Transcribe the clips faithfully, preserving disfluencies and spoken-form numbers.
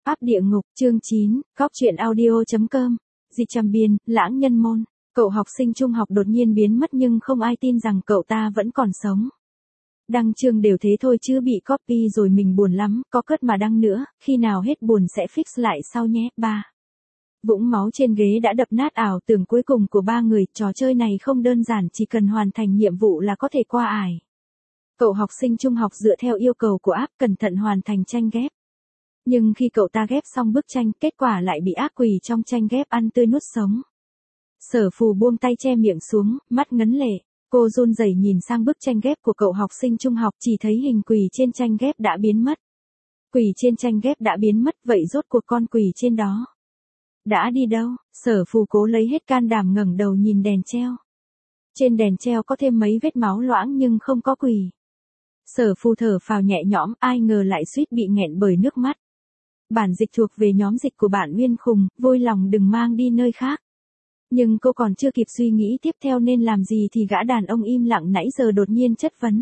pháp địa ngục, chương chín, Góc truyện audio.com, Dịch Trầm Biên, Lãng Nhân Môn. Cậu học sinh trung học đột nhiên biến mất nhưng không ai tin rằng cậu ta vẫn còn sống. Đăng chương đều thế thôi chứ bị copy rồi mình buồn lắm, có cất mà đăng nữa, khi nào hết buồn sẽ fix lại sau nhé. ba. Vũng máu trên ghế đã đập nát ảo tưởng cuối cùng của ba người, trò chơi này không đơn giản, chỉ cần hoàn thành nhiệm vụ là có thể qua ải. Cậu học sinh trung học dựa theo yêu cầu của app cẩn thận hoàn thành tranh ghép. Nhưng khi cậu ta ghép xong bức tranh, kết quả lại bị ác quỷ trong tranh ghép ăn tươi nuốt sống. Sở Phù buông tay che miệng xuống, mắt ngấn lệ. Cô run rẩy nhìn sang bức tranh ghép của cậu học sinh trung học, chỉ thấy hình quỷ trên tranh ghép đã biến mất. Quỷ trên tranh ghép đã biến mất, vậy rốt cuộc con quỷ trên đó đã đi đâu? Sở Phù cố lấy hết can đảm ngẩng đầu nhìn đèn treo. Trên đèn treo có thêm mấy vết máu loãng nhưng không có quỷ. Sở Phù thở phào nhẹ nhõm, ai ngờ lại suýt bị nghẹn bởi nước mắt. Bản dịch thuộc về nhóm dịch của bạn Nguyên Khùng, vui lòng đừng mang đi nơi khác. Nhưng cô còn chưa kịp suy nghĩ tiếp theo nên làm gì thì gã đàn ông im lặng nãy giờ đột nhiên chất vấn.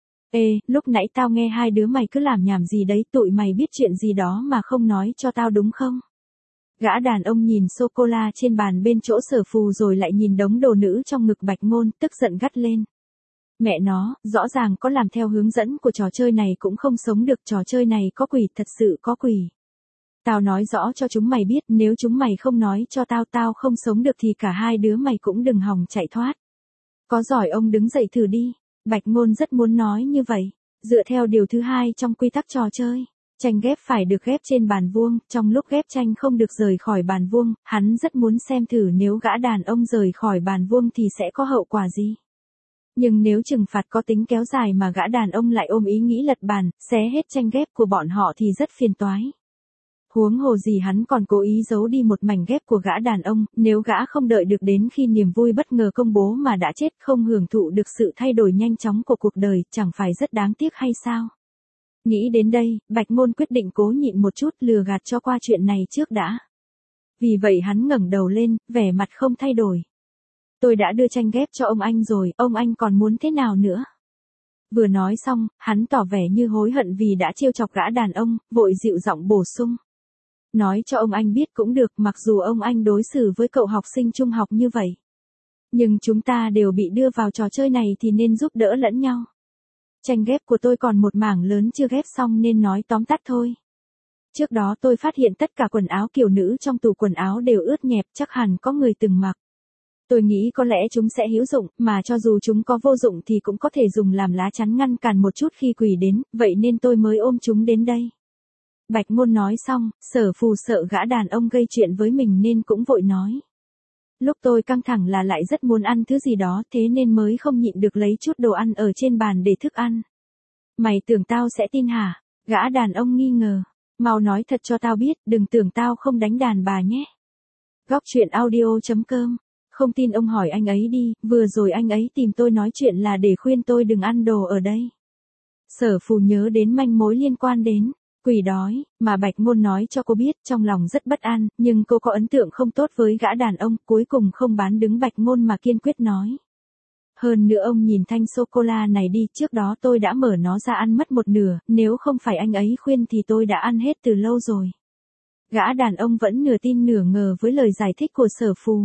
Ê, lúc nãy tao nghe hai đứa mày cứ làm nhảm gì đấy, tụi mày biết chuyện gì đó mà không nói cho tao đúng không? Gã đàn ông nhìn sô-cô-la trên bàn bên chỗ Sở Phù rồi lại nhìn đống đồ nữ trong ngực Bạch Ngôn, tức giận gắt lên. Mẹ nó, rõ ràng có làm theo hướng dẫn của trò chơi này cũng không sống được, trò chơi này có quỷ, thật sự có quỷ. Tao nói rõ cho chúng mày biết, nếu chúng mày không nói cho tao tao không sống được thì cả hai đứa mày cũng đừng hòng chạy thoát. Có giỏi ông đứng dậy thử đi. Bạch Ngôn rất muốn nói như vậy. Dựa theo điều thứ hai trong quy tắc trò chơi, tranh ghép phải được ghép trên bàn vuông, trong lúc ghép tranh không được rời khỏi bàn vuông, hắn rất muốn xem thử nếu gã đàn ông rời khỏi bàn vuông thì sẽ có hậu quả gì. Nhưng nếu trừng phạt có tính kéo dài mà gã đàn ông lại ôm ý nghĩ lật bàn, xé hết tranh ghép của bọn họ thì rất phiền toái. Huống hồ gì hắn còn cố ý giấu đi một mảnh ghép của gã đàn ông, nếu gã không đợi được đến khi niềm vui bất ngờ công bố mà đã chết, không hưởng thụ được sự thay đổi nhanh chóng của cuộc đời, chẳng phải rất đáng tiếc hay sao? Nghĩ đến đây, Bạch Ngôn quyết định cố nhịn một chút, lừa gạt cho qua chuyện này trước đã. Vì vậy hắn ngẩng đầu lên, vẻ mặt không thay đổi. Tôi đã đưa tranh ghép cho ông anh rồi, ông anh còn muốn thế nào nữa? Vừa nói xong, hắn tỏ vẻ như hối hận vì đã trêu chọc gã đàn ông, vội dịu giọng bổ sung. Nói cho ông anh biết cũng được, mặc dù ông anh đối xử với cậu học sinh trung học như vậy. Nhưng chúng ta đều bị đưa vào trò chơi này thì nên giúp đỡ lẫn nhau. Tranh ghép của tôi còn một mảng lớn chưa ghép xong nên nói tóm tắt thôi. Trước đó tôi phát hiện tất cả quần áo kiểu nữ trong tủ quần áo đều ướt nhẹp, chắc hẳn có người từng mặc. Tôi nghĩ có lẽ chúng sẽ hữu dụng, mà cho dù chúng có vô dụng thì cũng có thể dùng làm lá chắn ngăn cản một chút khi quỷ đến, vậy nên tôi mới ôm chúng đến đây. Bạch Ngôn nói xong, Sở Phù sợ gã đàn ông gây chuyện với mình nên cũng vội nói. Lúc tôi căng thẳng là lại rất muốn ăn thứ gì đó, thế nên mới không nhịn được lấy chút đồ ăn ở trên bàn để thức ăn. Mày tưởng tao sẽ tin hả? Gã đàn ông nghi ngờ. Mau nói thật cho tao biết, đừng tưởng tao không đánh đàn bà nhé. Góc truyện audio.com. Không tin ông hỏi anh ấy đi, vừa rồi anh ấy tìm tôi nói chuyện là để khuyên tôi đừng ăn đồ ở đây. Sở Phù nhớ đến manh mối liên quan đến quỷ đói, mà Bạch Ngôn nói cho cô biết, trong lòng rất bất an, nhưng cô có ấn tượng không tốt với gã đàn ông, cuối cùng không bán đứng Bạch Ngôn mà kiên quyết nói. Hơn nữa ông nhìn thanh sô-cô-la này đi, trước đó tôi đã mở nó ra ăn mất một nửa, nếu không phải anh ấy khuyên thì tôi đã ăn hết từ lâu rồi. Gã đàn ông vẫn nửa tin nửa ngờ với lời giải thích của Sở Phù.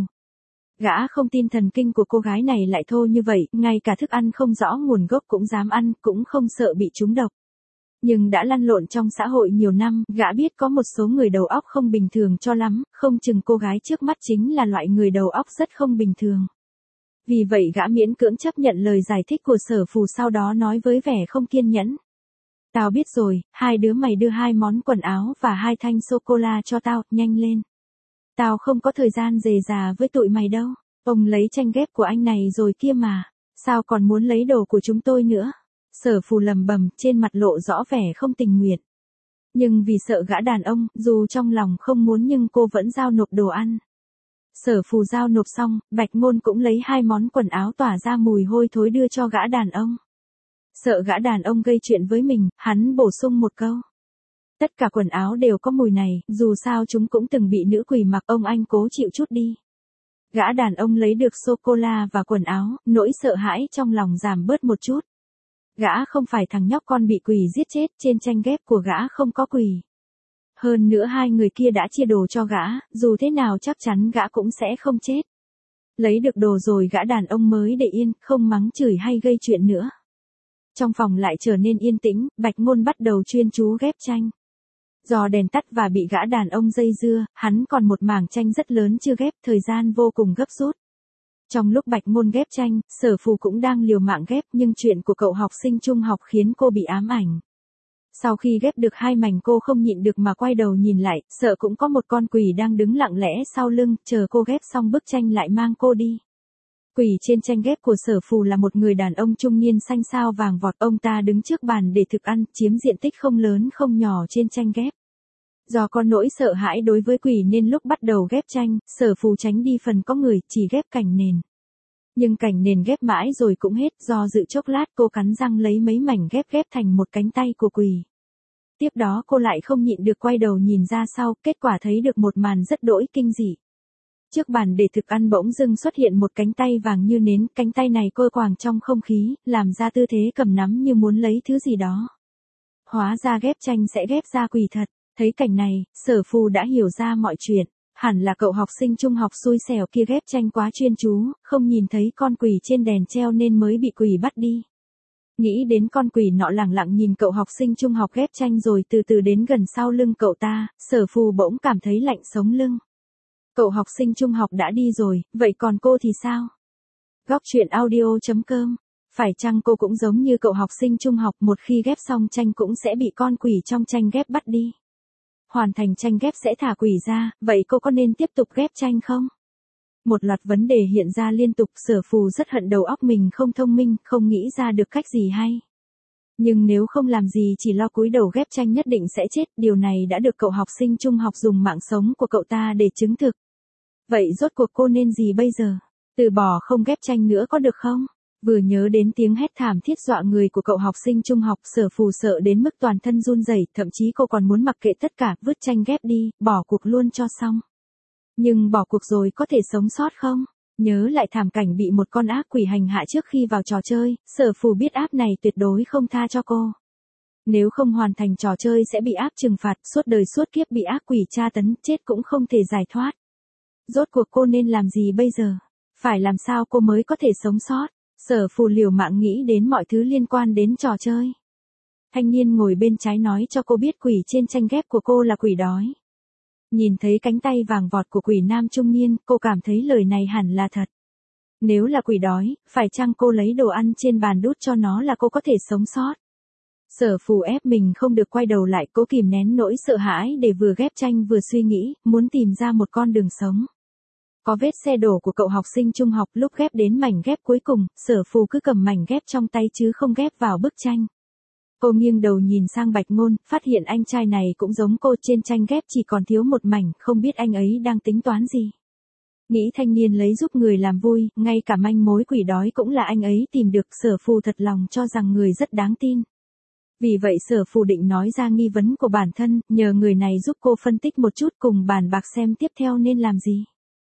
Gã không tin thần kinh của cô gái này lại thô như vậy, ngay cả thức ăn không rõ nguồn gốc cũng dám ăn, cũng không sợ bị trúng độc. Nhưng đã lăn lộn trong xã hội nhiều năm, gã biết có một số người đầu óc không bình thường cho lắm, không chừng cô gái trước mắt chính là loại người đầu óc rất không bình thường. Vì vậy gã miễn cưỡng chấp nhận lời giải thích của Sở Phù, sau đó nói với vẻ không kiên nhẫn. Tao biết rồi, hai đứa mày đưa hai món quần áo và hai thanh sô-cô-la cho tao, nhanh lên. Tao không có thời gian rề rà với tụi mày đâu. Ông lấy tranh ghép của anh này rồi kia mà. Sao còn muốn lấy đồ của chúng tôi nữa? Sở Phù lầm bầm, trên mặt lộ rõ vẻ không tình nguyện. Nhưng vì sợ gã đàn ông, dù trong lòng không muốn nhưng cô vẫn giao nộp đồ ăn. Sở Phù giao nộp xong, Bạch Ngôn cũng lấy hai món quần áo tỏa ra mùi hôi thối đưa cho gã đàn ông. Sợ gã đàn ông gây chuyện với mình, hắn bổ sung một câu. Tất cả quần áo đều có mùi này, dù sao chúng cũng từng bị nữ quỷ mặc, ông anh cố chịu chút đi. Gã đàn ông lấy được sô-cô-la và quần áo, nỗi sợ hãi trong lòng giảm bớt một chút. Gã không phải thằng nhóc con bị quỷ giết chết, trên tranh ghép của gã không có quỷ. Hơn nữa hai người kia đã chia đồ cho gã, dù thế nào chắc chắn gã cũng sẽ không chết. Lấy được đồ rồi gã đàn ông mới để yên, không mắng chửi hay gây chuyện nữa. Trong phòng lại trở nên yên tĩnh, Bạch Ngôn bắt đầu chuyên chú ghép tranh. Do đèn tắt và bị gã đàn ông dây dưa, hắn còn một mảng tranh rất lớn chưa ghép, thời gian vô cùng gấp rút. Trong lúc Bạch Ngôn ghép tranh, Sở Phù cũng đang liều mạng ghép, nhưng chuyện của cậu học sinh trung học khiến cô bị ám ảnh. Sau khi ghép được hai mảnh cô không nhịn được mà quay đầu nhìn lại, sợ cũng có một con quỷ đang đứng lặng lẽ sau lưng, chờ cô ghép xong bức tranh lại mang cô đi. Quỷ trên tranh ghép của Sở Phù là một người đàn ông trung niên xanh xao vàng vọt, ông ta đứng trước bàn để thực ăn, chiếm diện tích không lớn không nhỏ trên tranh ghép. Do có nỗi sợ hãi đối với quỷ nên lúc bắt đầu ghép tranh, Sở Phù tránh đi phần có người, chỉ ghép cảnh nền. Nhưng cảnh nền ghép mãi rồi cũng hết, do dự chốc lát cô cắn răng lấy mấy mảnh ghép ghép thành một cánh tay của quỷ. Tiếp đó cô lại không nhịn được quay đầu nhìn ra sau, kết quả thấy được một màn rất đỗi kinh dị. Trước bàn để thực ăn bỗng dưng xuất hiện một cánh tay vàng như nến, cánh tay này cô quàng trong không khí, làm ra tư thế cầm nắm như muốn lấy thứ gì đó. Hóa ra ghép tranh sẽ ghép ra quỷ thật. Thấy cảnh này, Sở Phù đã hiểu ra mọi chuyện. Hẳn là cậu học sinh trung học xui xẻo kia ghép tranh quá chuyên chú, không nhìn thấy con quỷ trên đèn treo nên mới bị quỷ bắt đi. Nghĩ đến con quỷ nọ lẳng lặng nhìn cậu học sinh trung học ghép tranh rồi từ từ đến gần sau lưng cậu ta, Sở Phù bỗng cảm thấy lạnh sống lưng. Cậu học sinh trung học đã đi rồi, vậy còn cô thì sao? Góc truyện audio chấm com. Phải chăng cô cũng giống như cậu học sinh trung học, một khi ghép xong tranh cũng sẽ bị con quỷ trong tranh ghép bắt đi? Hoàn thành tranh ghép sẽ thả quỷ ra, vậy cô có nên tiếp tục ghép tranh không? Một loạt vấn đề hiện ra liên tục, Sở Phù rất hận đầu óc mình không thông minh, không nghĩ ra được cách gì hay. Nhưng nếu không làm gì chỉ lo cúi đầu ghép tranh nhất định sẽ chết, điều này đã được cậu học sinh trung học dùng mạng sống của cậu ta để chứng thực. Vậy rốt cuộc cô nên gì bây giờ? Từ bỏ không ghép tranh nữa có được không? Vừa nhớ đến tiếng hét thảm thiết dọa người của cậu học sinh trung học, Sở Phù sợ đến mức toàn thân run rẩy, thậm chí cô còn muốn mặc kệ tất cả, vứt tranh ghép đi, bỏ cuộc luôn cho xong. Nhưng bỏ cuộc rồi có thể sống sót không? Nhớ lại thảm cảnh bị một con ác quỷ hành hạ trước khi vào trò chơi, Sở Phù biết áp này tuyệt đối không tha cho cô. Nếu không hoàn thành trò chơi sẽ bị áp trừng phạt, suốt đời suốt kiếp bị ác quỷ tra tấn, chết cũng không thể giải thoát. Rốt cuộc cô nên làm gì bây giờ? Phải làm sao cô mới có thể sống sót? Sở Phù liều mạng nghĩ đến mọi thứ liên quan đến trò chơi. Thanh niên ngồi bên trái nói cho cô biết quỷ trên tranh ghép của cô là quỷ đói. Nhìn thấy cánh tay vàng vọt của quỷ nam trung niên, cô cảm thấy lời này hẳn là thật. Nếu là quỷ đói, phải chăng cô lấy đồ ăn trên bàn đút cho nó là cô có thể sống sót? Sở Phù ép mình không được quay đầu lại, cố kìm nén nỗi sợ hãi để vừa ghép tranh vừa suy nghĩ, muốn tìm ra một con đường sống. Có vết xe đổ của cậu học sinh trung học, lúc ghép đến mảnh ghép cuối cùng, Sở Phù cứ cầm mảnh ghép trong tay chứ không ghép vào bức tranh. Cô nghiêng đầu nhìn sang Bạch Ngôn, phát hiện anh trai này cũng giống cô, trên tranh ghép chỉ còn thiếu một mảnh, không biết anh ấy đang tính toán gì. Nghĩ thanh niên lấy giúp người làm vui, ngay cả manh mối quỷ đói cũng là anh ấy tìm được, Sở Phù thật lòng cho rằng người rất đáng tin. Vì vậy Sở Phù định nói ra nghi vấn của bản thân, nhờ người này giúp cô phân tích một chút, cùng bàn bạc xem tiếp theo nên làm gì.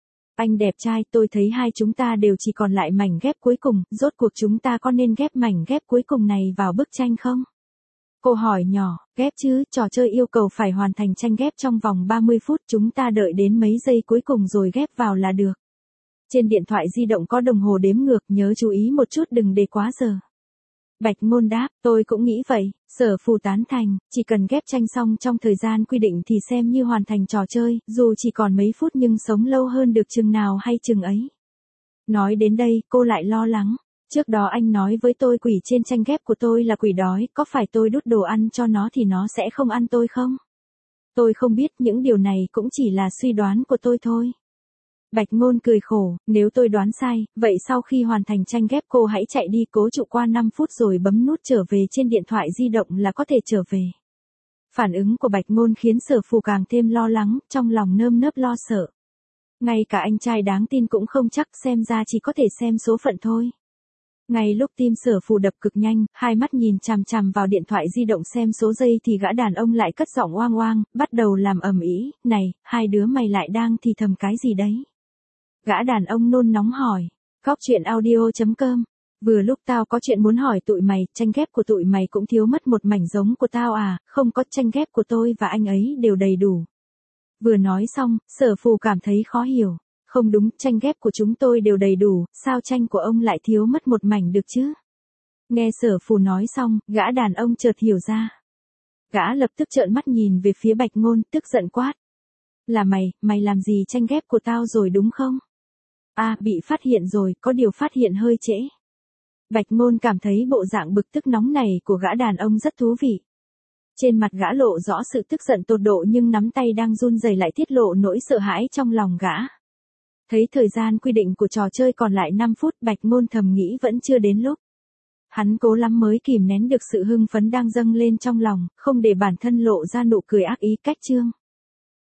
Anh đẹp trai, tôi thấy hai chúng ta đều chỉ còn lại mảnh ghép cuối cùng, rốt cuộc chúng ta có nên ghép mảnh ghép cuối cùng này vào bức tranh không? Cô hỏi nhỏ, ghép chứ, trò chơi yêu cầu phải hoàn thành tranh ghép trong vòng ba mươi phút, chúng ta đợi đến mấy giây cuối cùng rồi ghép vào là được. Trên điện thoại di động có đồng hồ đếm ngược, nhớ chú ý một chút đừng để quá giờ. Bạch Ngôn đáp, tôi cũng nghĩ vậy. Sở Phù tán thành, chỉ cần ghép tranh xong trong thời gian quy định thì xem như hoàn thành trò chơi, dù chỉ còn mấy phút nhưng sống lâu hơn được chừng nào hay chừng ấy. Nói đến đây, cô lại lo lắng. Trước đó anh nói với tôi quỷ trên tranh ghép của tôi là quỷ đói, có phải tôi đút đồ ăn cho nó thì nó sẽ không ăn tôi không? Tôi không biết, những điều này cũng chỉ là suy đoán của tôi thôi. Bạch Ngôn cười khổ, nếu tôi đoán sai, vậy sau khi hoàn thành tranh ghép cô hãy chạy đi, cố trụ qua năm phút rồi bấm nút trở về trên điện thoại di động là có thể trở về. Phản ứng của Bạch Ngôn khiến Sở Phù càng thêm lo lắng, trong lòng nơm nớp lo sợ. Ngay cả anh trai đáng tin cũng không chắc, xem ra chỉ có thể xem số phận thôi. Ngay lúc tim Sở Phù đập cực nhanh, hai mắt nhìn chằm chằm vào điện thoại di động xem số giây thì gã đàn ông lại cất giọng oang oang, bắt đầu làm ầm ĩ, này, hai đứa mày lại đang thì thầm cái gì đấy? Gã đàn ông nôn nóng hỏi. Góc truyện audio chấm com Vừa lúc tao có chuyện muốn hỏi tụi mày, tranh ghép của tụi mày cũng thiếu mất một mảnh giống của tao à, không có, tranh ghép của tôi và anh ấy đều đầy đủ. Vừa nói xong, Sở Phù cảm thấy khó hiểu. Không đúng, tranh ghép của chúng tôi đều đầy đủ, sao tranh của ông lại thiếu mất một mảnh được chứ? Nghe Sở Phù nói xong, gã đàn ông chợt hiểu ra. Gã lập tức trợn mắt nhìn về phía Bạch Ngôn, tức giận quát. Là mày, mày làm gì tranh ghép của tao rồi đúng không? À, bị phát hiện rồi, có điều phát hiện hơi trễ. Bạch Ngôn cảm thấy bộ dạng bực tức nóng này của gã đàn ông rất thú vị. Trên mặt gã lộ rõ sự tức giận tột độ nhưng nắm tay đang run rẩy lại tiết lộ nỗi sợ hãi trong lòng gã. Thấy thời gian quy định của trò chơi còn lại năm phút, Bạch Ngôn thầm nghĩ vẫn chưa đến lúc. Hắn cố lắm mới kìm nén được sự hưng phấn đang dâng lên trong lòng, không để bản thân lộ ra nụ cười ác ý cách chương.